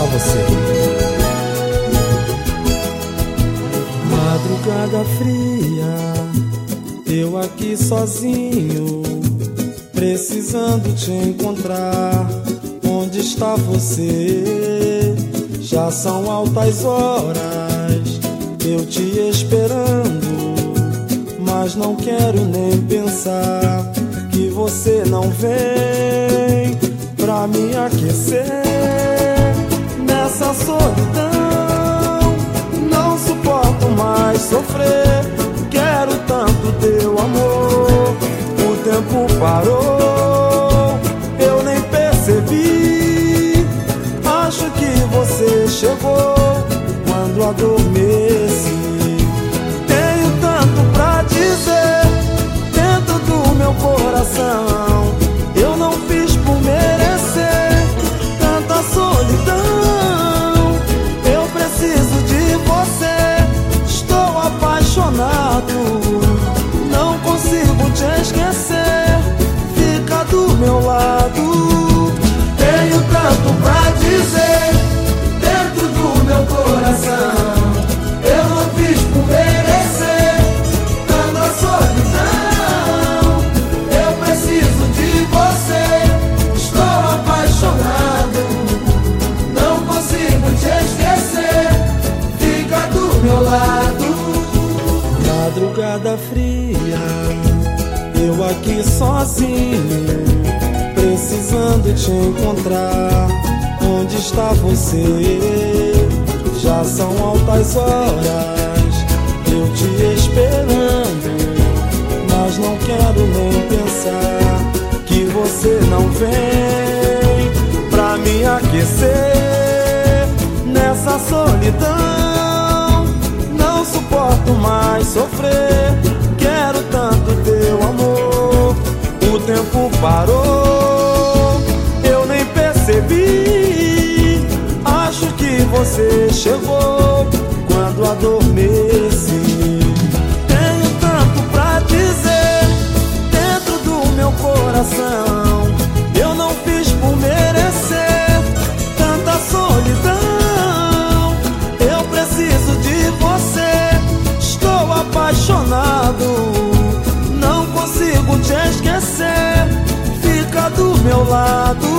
pra você. Madrugada fria, eu aqui sozinho, precisando te encontrar. Onde está você? Já são altas horas, eu te esperando, mas não quero nem pensar que você não vem pra me aquecer nessa solidão. Não suporto mais sofrer, quero tanto teu amor. O tempo parou, eu nem percebi. Acho que você chegou quando adormeci. Tenho tanto pra dizer dentro do meu coração. Eu não fiz por merecer tanta solidão. Eu preciso de você, estou apaixonado. Não consigo te esquecer, fica do meu lado. Tenho tanto pra dizer dentro do meu coração. Eu não fiz por merecer tanta solidão. Eu preciso de você, estou apaixonado. Não consigo te esquecer, fica do meu lado. Madrugada fria, eu aqui sozinho, precisando te encontrar. Onde está você? Já são altas horas, eu te esperando, mas não quero nem pensar que você não vem pra me aquecer nessa solidão. Não suporto mais sofrer, quero tanto teu amor. O tempo parou, eu nem percebi. Acho que você chegou quando adormeci. Tenho tanto pra dizer dentro do meu coração. Eu não fiz por merecer tanta solidão. Eu preciso de você, estou apaixonado. Não consigo te esquecer, fica do meu lado.